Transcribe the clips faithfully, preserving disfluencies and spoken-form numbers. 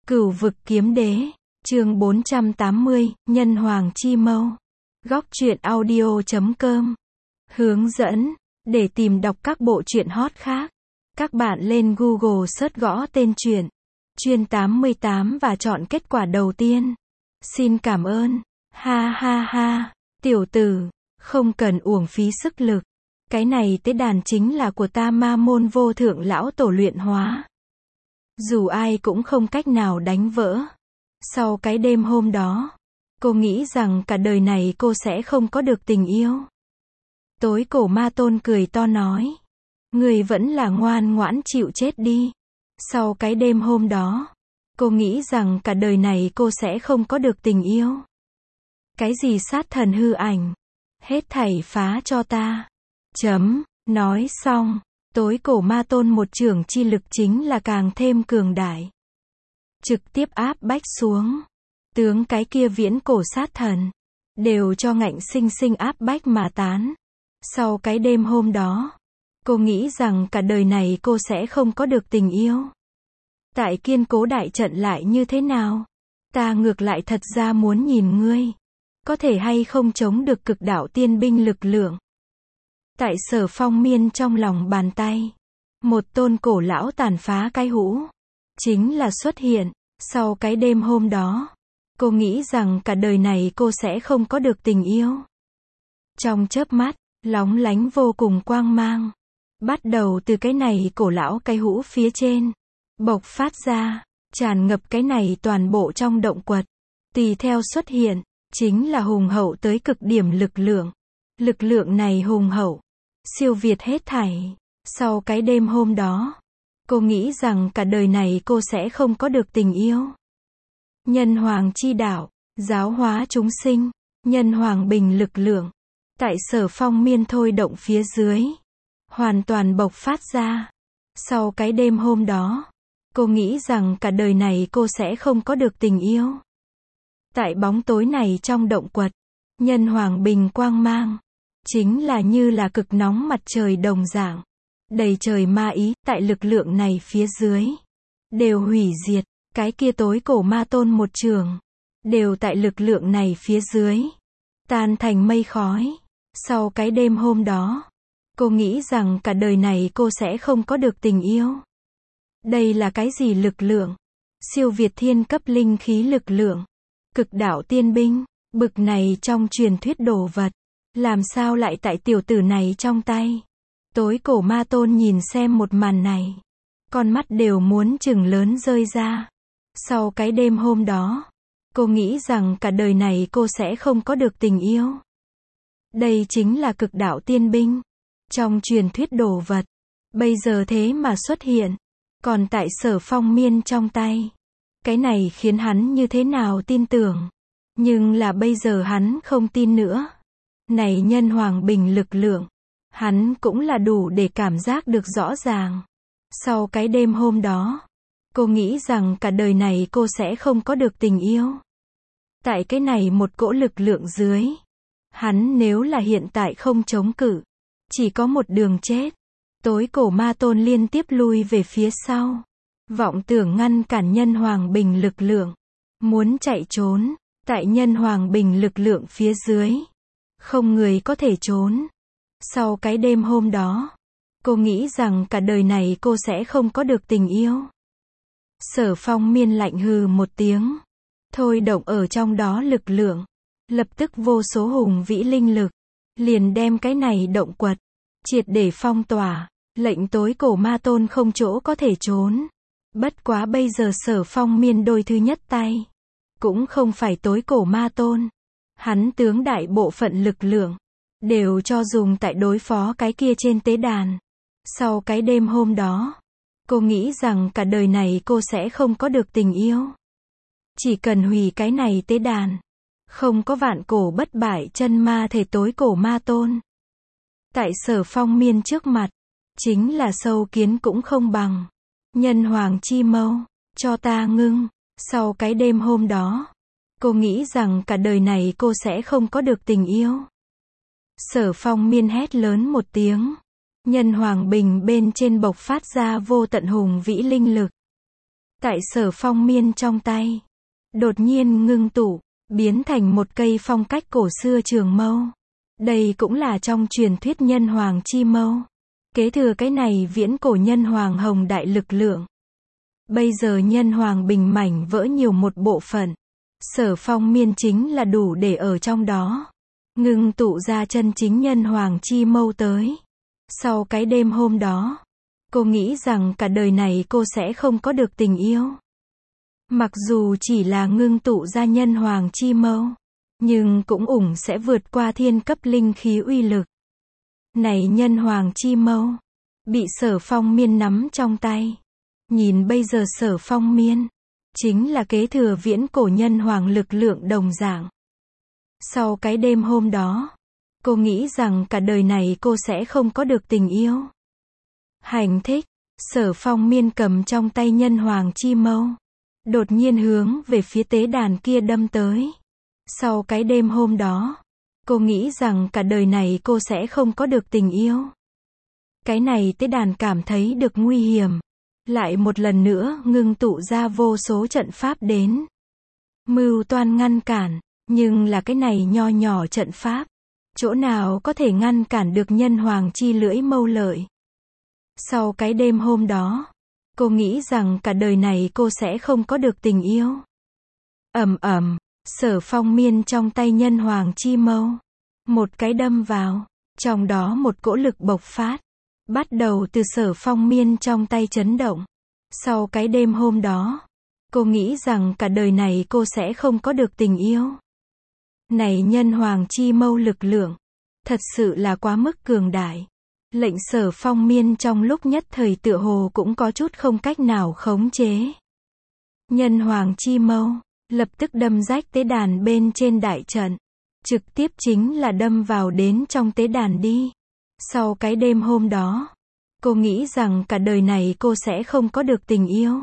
Cửu vực kiếm đế, chương bốn trăm tám mươi, nhân hoàng chi mâu. Góc truyện audio chấm com. Hướng dẫn, để tìm đọc các bộ truyện hot khác, các bạn lên Google search gõ tên truyện, Chuyên tám mươi tám và chọn kết quả đầu tiên. Xin cảm ơn. Ha ha ha, tiểu tử, không cần uổng phí sức lực. Cái này tế đàn chính là của ta Ma Môn Vô Thượng lão tổ luyện hóa. Dù ai cũng không cách nào đánh vỡ. Sau cái đêm hôm đó, cô nghĩ rằng cả đời này cô sẽ không có được tình yêu. Tối cổ ma tôn cười to nói. Người vẫn là ngoan ngoãn chịu chết đi. Sau cái đêm hôm đó, cô nghĩ rằng cả đời này cô sẽ không có được tình yêu. Cái gì sát thần hư ảnh? Hết thảy phá cho ta. Chấm, nói xong. Tối cổ ma tôn một chưởng chi lực chính là càng thêm cường đại. Trực tiếp áp bách xuống. Tướng cái kia viễn cổ sát thần. Đều cho ngạnh sinh sinh áp bách mà tán. Sau cái đêm hôm đó, cô nghĩ rằng cả đời này cô sẽ không có được tình yêu. Tại kiên cố đại trận lại như thế nào? Ta ngược lại thật ra muốn nhìn ngươi. Có thể hay không chống được cực đạo tiên binh lực lượng. Tại Sở Phong Miên trong lòng bàn tay, một tôn cổ lão tàn phá cái hũ, chính là xuất hiện. Sau cái đêm hôm đó, cô nghĩ rằng cả đời này cô sẽ không có được tình yêu. Trong chớp mắt, lóng lánh vô cùng quang mang, bắt đầu từ cái này cổ lão cái hũ phía trên, bộc phát ra, tràn ngập cái này toàn bộ trong động quật. Tùy theo xuất hiện, chính là hùng hậu tới cực điểm lực lượng. Lực lượng này hùng hậu, siêu việt hết thảy. Sau cái đêm hôm đó, cô nghĩ rằng cả đời này cô sẽ không có được tình yêu. Nhân hoàng chi đạo, giáo hóa chúng sinh, nhân hoàng bình lực lượng. Tại Sở Phong Miên thôi động phía dưới, hoàn toàn bộc phát ra. Sau cái đêm hôm đó, cô nghĩ rằng cả đời này cô sẽ không có được tình yêu. Tại bóng tối này trong động quật, nhân hoàng bình quang mang, chính là như là cực nóng mặt trời đồng dạng, đầy trời ma ý. Tại lực lượng này phía dưới, đều hủy diệt. Cái kia tối cổ ma tôn một trường, đều tại lực lượng này phía dưới, tan thành mây khói. Sau cái đêm hôm đó, cô nghĩ rằng cả đời này cô sẽ không có được tình yêu. Đây là cái gì lực lượng? Siêu việt thiên cấp linh khí lực lượng. Cực đạo tiên binh, bực này trong truyền thuyết đồ vật, làm sao lại tại tiểu tử này trong tay? Tối cổ ma tôn nhìn xem một màn này, con mắt đều muốn chừng lớn rơi ra. Sau cái đêm hôm đó, cô nghĩ rằng cả đời này cô sẽ không có được tình yêu. Đây chính là cực đạo tiên binh, trong truyền thuyết đồ vật, bây giờ thế mà xuất hiện, còn tại Sở Phong Miên trong tay. Cái này khiến hắn như thế nào tin tưởng, nhưng là bây giờ hắn không tin nữa. Này nhân hoàng bình lực lượng, hắn cũng là đủ để cảm giác được rõ ràng. Sau cái đêm hôm đó, cô nghĩ rằng cả đời này cô sẽ không có được tình yêu. Tại cái này một cỗ lực lượng dưới, hắn nếu là hiện tại không chống cự, chỉ có một đường chết. Tối cổ ma tôn liên tiếp lui về phía sau, vọng tưởng ngăn cản nhân hoàng bình lực lượng, muốn chạy trốn. Tại nhân hoàng bình lực lượng phía dưới, không người có thể trốn. Sau cái đêm hôm đó, cô nghĩ rằng cả đời này cô sẽ không có được tình yêu. Sở Phong Miên lạnh hừ một tiếng, thôi động ở trong đó lực lượng, lập tức vô số hùng vĩ linh lực, liền đem cái này động quật, triệt để phong tỏa, lệnh tối cổ ma tôn không chỗ có thể trốn. Bất quá bây giờ Sở Phong Miên đôi thứ nhất tay, cũng không phải tối cổ ma tôn. Hắn tướng đại bộ phận lực lượng, đều cho dùng tại đối phó cái kia trên tế đàn. Sau cái đêm hôm đó, cô nghĩ rằng cả đời này cô sẽ không có được tình yêu. Chỉ cần hủy cái này tế đàn, không có vạn cổ bất bại chân ma thể tối cổ ma tôn. Tại Sở Phong Miên trước mặt, chính là sâu kiến cũng không bằng. Nhân hoàng chi mâu, cho ta ngưng. Sau cái đêm hôm đó, cô nghĩ rằng cả đời này cô sẽ không có được tình yêu. Sở Phong Miên hét lớn một tiếng. Nhân hoàng bình bên trên bộc phát ra vô tận hùng vĩ linh lực. tại Sở Phong Miên trong tay, đột nhiên ngưng tụ, biến thành một cây phong cách cổ xưa trường mâu. Đây cũng là trong truyền thuyết nhân hoàng chi mâu. Kế thừa cái này viễn cổ nhân hoàng hồng đại lực lượng. Bây giờ nhân hoàng bình mảnh vỡ nhiều một bộ phận. Sở Phong Miên chính là đủ để ở trong đó. Ngưng tụ ra chân chính nhân hoàng chi mâu tới. Sau cái đêm hôm đó, cô nghĩ rằng cả đời này cô sẽ không có được tình yêu. Mặc dù chỉ là ngưng tụ ra nhân hoàng chi mâu, nhưng cũng ủng sẽ vượt qua thiên cấp linh khí uy lực. Này nhân hoàng chi mâu, bị Sở Phong Miên nắm trong tay. Nhìn bây giờ Sở Phong Miên, chính là kế thừa viễn cổ nhân hoàng lực lượng đồng dạng. Sau cái đêm hôm đó, cô nghĩ rằng cả đời này cô sẽ không có được tình yêu. Hành thích, Sở Phong Miên cầm trong tay nhân hoàng chi mâu, đột nhiên hướng về phía tế đàn kia đâm tới. Sau cái đêm hôm đó, cô nghĩ rằng cả đời này cô sẽ không có được tình yêu. Cái này tế đàn cảm thấy được nguy hiểm. Lại một lần nữa ngưng tụ ra vô số trận pháp đến. Mưu toan ngăn cản, nhưng là cái này nho nhỏ trận pháp. Chỗ nào có thể ngăn cản được nhân hoàng chi lưỡi mâu lợi. Sau cái đêm hôm đó, cô nghĩ rằng cả đời này cô sẽ không có được tình yêu. Ầm ầm, Sở Phong Miên trong tay nhân hoàng chi mâu. Một cái đâm vào, trong đó một cỗ lực bộc phát. Bắt đầu từ Sở Phong Miên trong tay chấn động. Sau cái đêm hôm đó, cô nghĩ rằng cả đời này cô sẽ không có được tình yêu. Này nhân hoàng chi mâu lực lượng, thật sự là quá mức cường đại. Lệnh Sở Phong Miên trong lúc nhất thời tựa hồ cũng có chút không cách nào khống chế. Nhân hoàng chi mâu, lập tức đâm rách tế đàn bên trên đại trận. Trực tiếp chính là đâm vào đến trong tế đàn đi. Sau cái đêm hôm đó, cô nghĩ rằng cả đời này cô sẽ không có được tình yêu.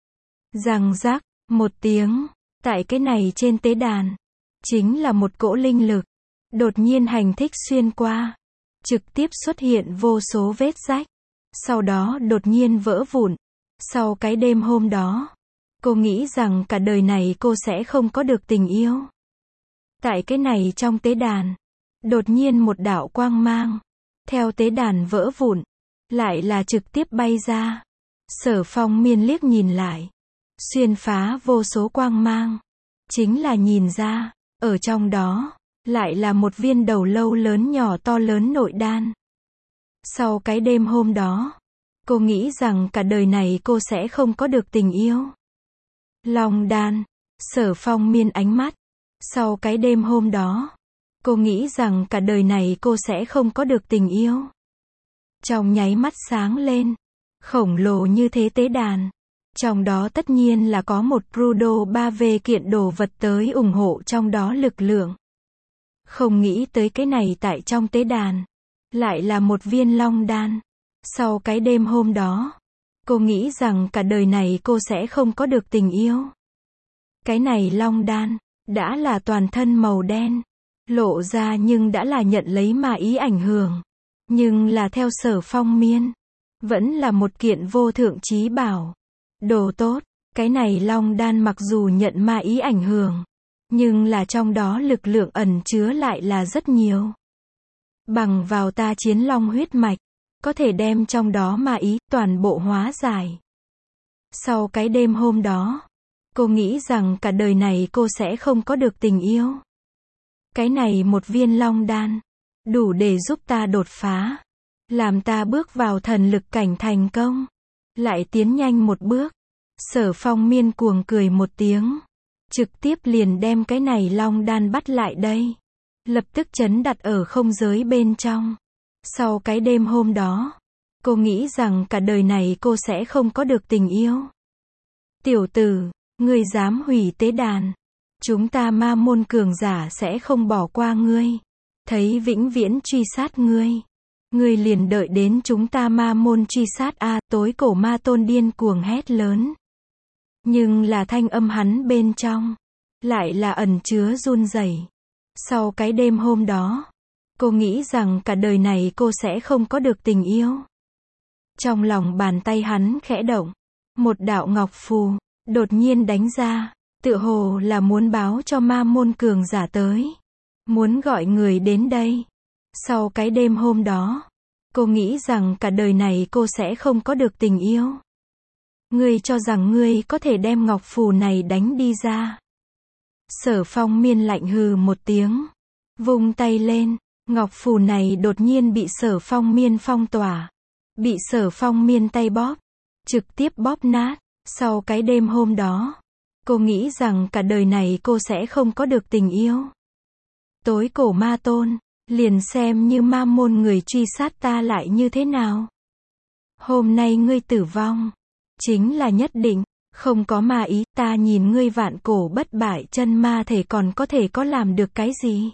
Răng rắc, một tiếng, tại cái này trên tế đàn, chính là một cỗ linh lực, đột nhiên hành thích xuyên qua, trực tiếp xuất hiện vô số vết rách, sau đó đột nhiên vỡ vụn. Sau cái đêm hôm đó, cô nghĩ rằng cả đời này cô sẽ không có được tình yêu. Tại cái này trong tế đàn, đột nhiên một đạo quang mang, theo tế đàn vỡ vụn, lại là trực tiếp bay ra. Sở Phong Miên liếc nhìn lại, xuyên phá vô số quang mang, chính là nhìn ra, ở trong đó, lại là một viên đầu lâu lớn nhỏ to lớn nội đan. Sau cái đêm hôm đó, cô nghĩ rằng cả đời này cô sẽ không có được tình yêu. Long đan, Sở Phong Miên ánh mắt. Sau cái đêm hôm đó, cô nghĩ rằng cả đời này cô sẽ không có được tình yêu. Trong nháy mắt sáng lên, khổng lồ như thế tế đàn. Trong đó tất nhiên là có một Rudo ba V kiện đồ vật tới ủng hộ trong đó lực lượng. Không nghĩ tới cái này tại trong tế đàn, lại là một viên long đan. Sau cái đêm hôm đó, cô nghĩ rằng cả đời này cô sẽ không có được tình yêu. Cái này long đan, đã là toàn thân màu đen, lộ ra nhưng đã là nhận lấy ma ý ảnh hưởng. Nhưng là theo Sở Phong Miên, vẫn là một kiện vô thượng chí bảo. Đồ tốt, cái này long đan mặc dù nhận ma ý ảnh hưởng, nhưng là trong đó lực lượng ẩn chứa lại là rất nhiều. Bằng vào ta chiến long huyết mạch, có thể đem trong đó ma ý toàn bộ hóa giải. Sau cái đêm hôm đó, cô nghĩ rằng cả đời này cô sẽ không có được tình yêu. Cái này một viên long đan, đủ để giúp ta đột phá, làm ta bước vào thần lực cảnh thành công, lại tiến nhanh một bước. Sở Phong Miên cuồng cười một tiếng, trực tiếp liền đem cái này long đan bắt lại đây, lập tức chấn đặt ở không giới bên trong. Sau cái đêm hôm đó, cô nghĩ rằng cả đời này cô sẽ không có được tình yêu. Tiểu tử, ngươi dám hủy tế đàn, chúng ta ma môn cường giả sẽ không bỏ qua ngươi, thấy vĩnh viễn truy sát ngươi. Ngươi liền đợi đến chúng ta ma môn truy sát a. Tối cổ ma tôn điên cuồng hét lớn. Nhưng là thanh âm hắn bên trong, lại là ẩn chứa run rẩy. Sau cái đêm hôm đó, cô nghĩ rằng cả đời này cô sẽ không có được tình yêu. Trong lòng bàn tay hắn khẽ động, một đạo ngọc phù đột nhiên đánh ra, tựa hồ là muốn báo cho ma môn cường giả tới, muốn gọi người đến đây. Sau cái đêm hôm đó, cô nghĩ rằng cả đời này cô sẽ không có được tình yêu. Ngươi cho rằng ngươi có thể đem ngọc phù này đánh đi ra? Sở Phong Miên lạnh hừ một tiếng, vung tay lên, ngọc phù này đột nhiên bị Sở Phong Miên phong tỏa, bị Sở Phong Miên tay bóp, trực tiếp bóp nát. Sau cái đêm hôm đó, cô nghĩ rằng cả đời này cô sẽ không có được tình yêu. Tối cổ ma tôn, liền xem như ma môn người truy sát ta lại như thế nào. Hôm nay ngươi tử vong, chính là nhất định, không có ma ý, ta nhìn ngươi vạn cổ bất bại chân ma thể còn có thể có làm được cái gì.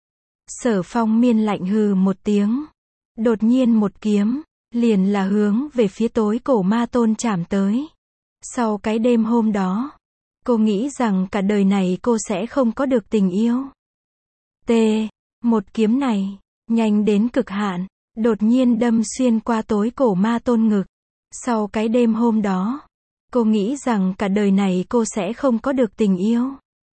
Sở Phong Miên lạnh hừ một tiếng, đột nhiên một kiếm, liền là hướng về phía tối cổ ma tôn chảm tới. Sau cái đêm hôm đó, cô nghĩ rằng cả đời này cô sẽ không có được tình yêu. T. Một kiếm này, nhanh đến cực hạn, đột nhiên đâm xuyên qua tối cổ ma tôn ngực. Sau cái đêm hôm đó, cô nghĩ rằng cả đời này cô sẽ không có được tình yêu.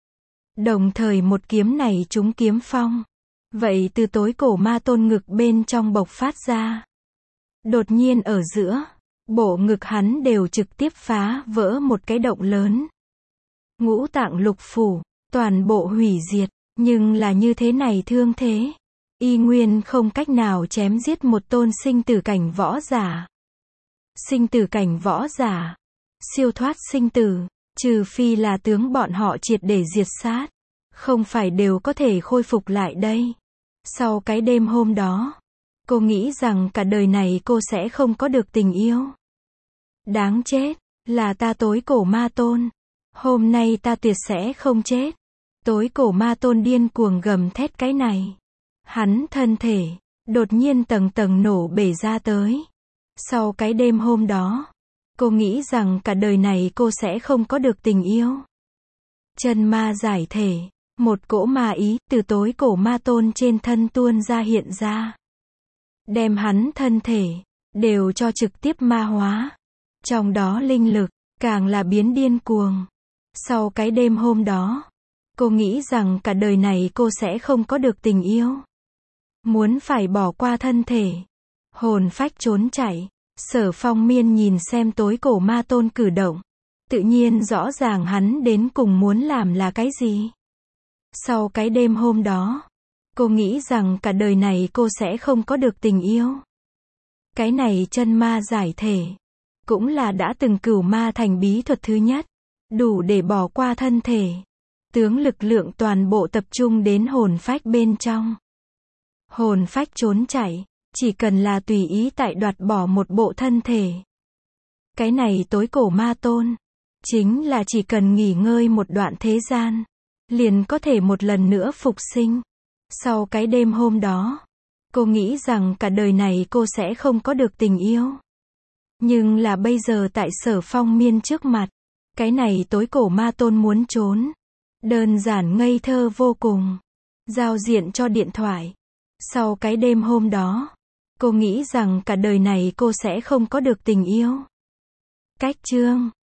Đồng thời một kiếm này trúng kiếm phong. Vậy từ tối cổ ma tôn ngực bên trong bộc phát ra. Đột nhiên ở giữa, bộ ngực hắn đều trực tiếp phá vỡ một cái động lớn. Ngũ tạng lục phủ, toàn bộ hủy diệt, nhưng là như thế này thương thế. Y nguyên không cách nào chém giết một tôn sinh tử cảnh võ giả. Sinh tử cảnh võ giả, siêu thoát sinh tử, trừ phi là tướng bọn họ triệt để diệt sát, không phải đều có thể khôi phục lại đây. Sau cái đêm hôm đó, cô nghĩ rằng cả đời này cô sẽ không có được tình yêu. Đáng chết, là ta tối cổ ma tôn. Hôm nay ta tuyệt sẽ không chết. Tối cổ ma tôn điên cuồng gầm thét cái này. Hắn thân thể, đột nhiên tầng tầng nổ bể ra tới. Sau cái đêm hôm đó, cô nghĩ rằng cả đời này cô sẽ không có được tình yêu. Chân ma giải thể, một cỗ ma ý từ tối cổ ma tôn trên thân tuôn ra hiện ra. Đem hắn thân thể, đều cho trực tiếp ma hóa. Trong đó linh lực, càng là biến điên cuồng. Sau cái đêm hôm đó, cô nghĩ rằng cả đời này cô sẽ không có được tình yêu. Muốn phải bỏ qua thân thể. Hồn phách trốn chạy. Sở Phong Miên nhìn xem tối cổ ma tôn cử động. Tự nhiên rõ ràng hắn đến cùng muốn làm là cái gì. Sau cái đêm hôm đó, cô nghĩ rằng cả đời này cô sẽ không có được tình yêu. Cái này chân ma giải thể, cũng là đã từng cửu ma thành bí thuật thứ nhất, đủ để bỏ qua thân thể. Tướng lực lượng toàn bộ tập trung đến hồn phách bên trong. Hồn phách trốn chạy, chỉ cần là tùy ý tại đoạt bỏ một bộ thân thể. Cái này tối cổ ma tôn, chính là chỉ cần nghỉ ngơi một đoạn thế gian, liền có thể một lần nữa phục sinh. Sau cái đêm hôm đó, cô nghĩ rằng cả đời này cô sẽ không có được tình yêu. Nhưng là bây giờ tại Sở Phong Miên trước mặt, cái này tối cổ ma tôn muốn trốn. Đơn giản ngây thơ vô cùng. Giao diện cho điện thoại. Sau cái đêm hôm đó, cô nghĩ rằng cả đời này cô sẽ không có được tình yêu. Cách chương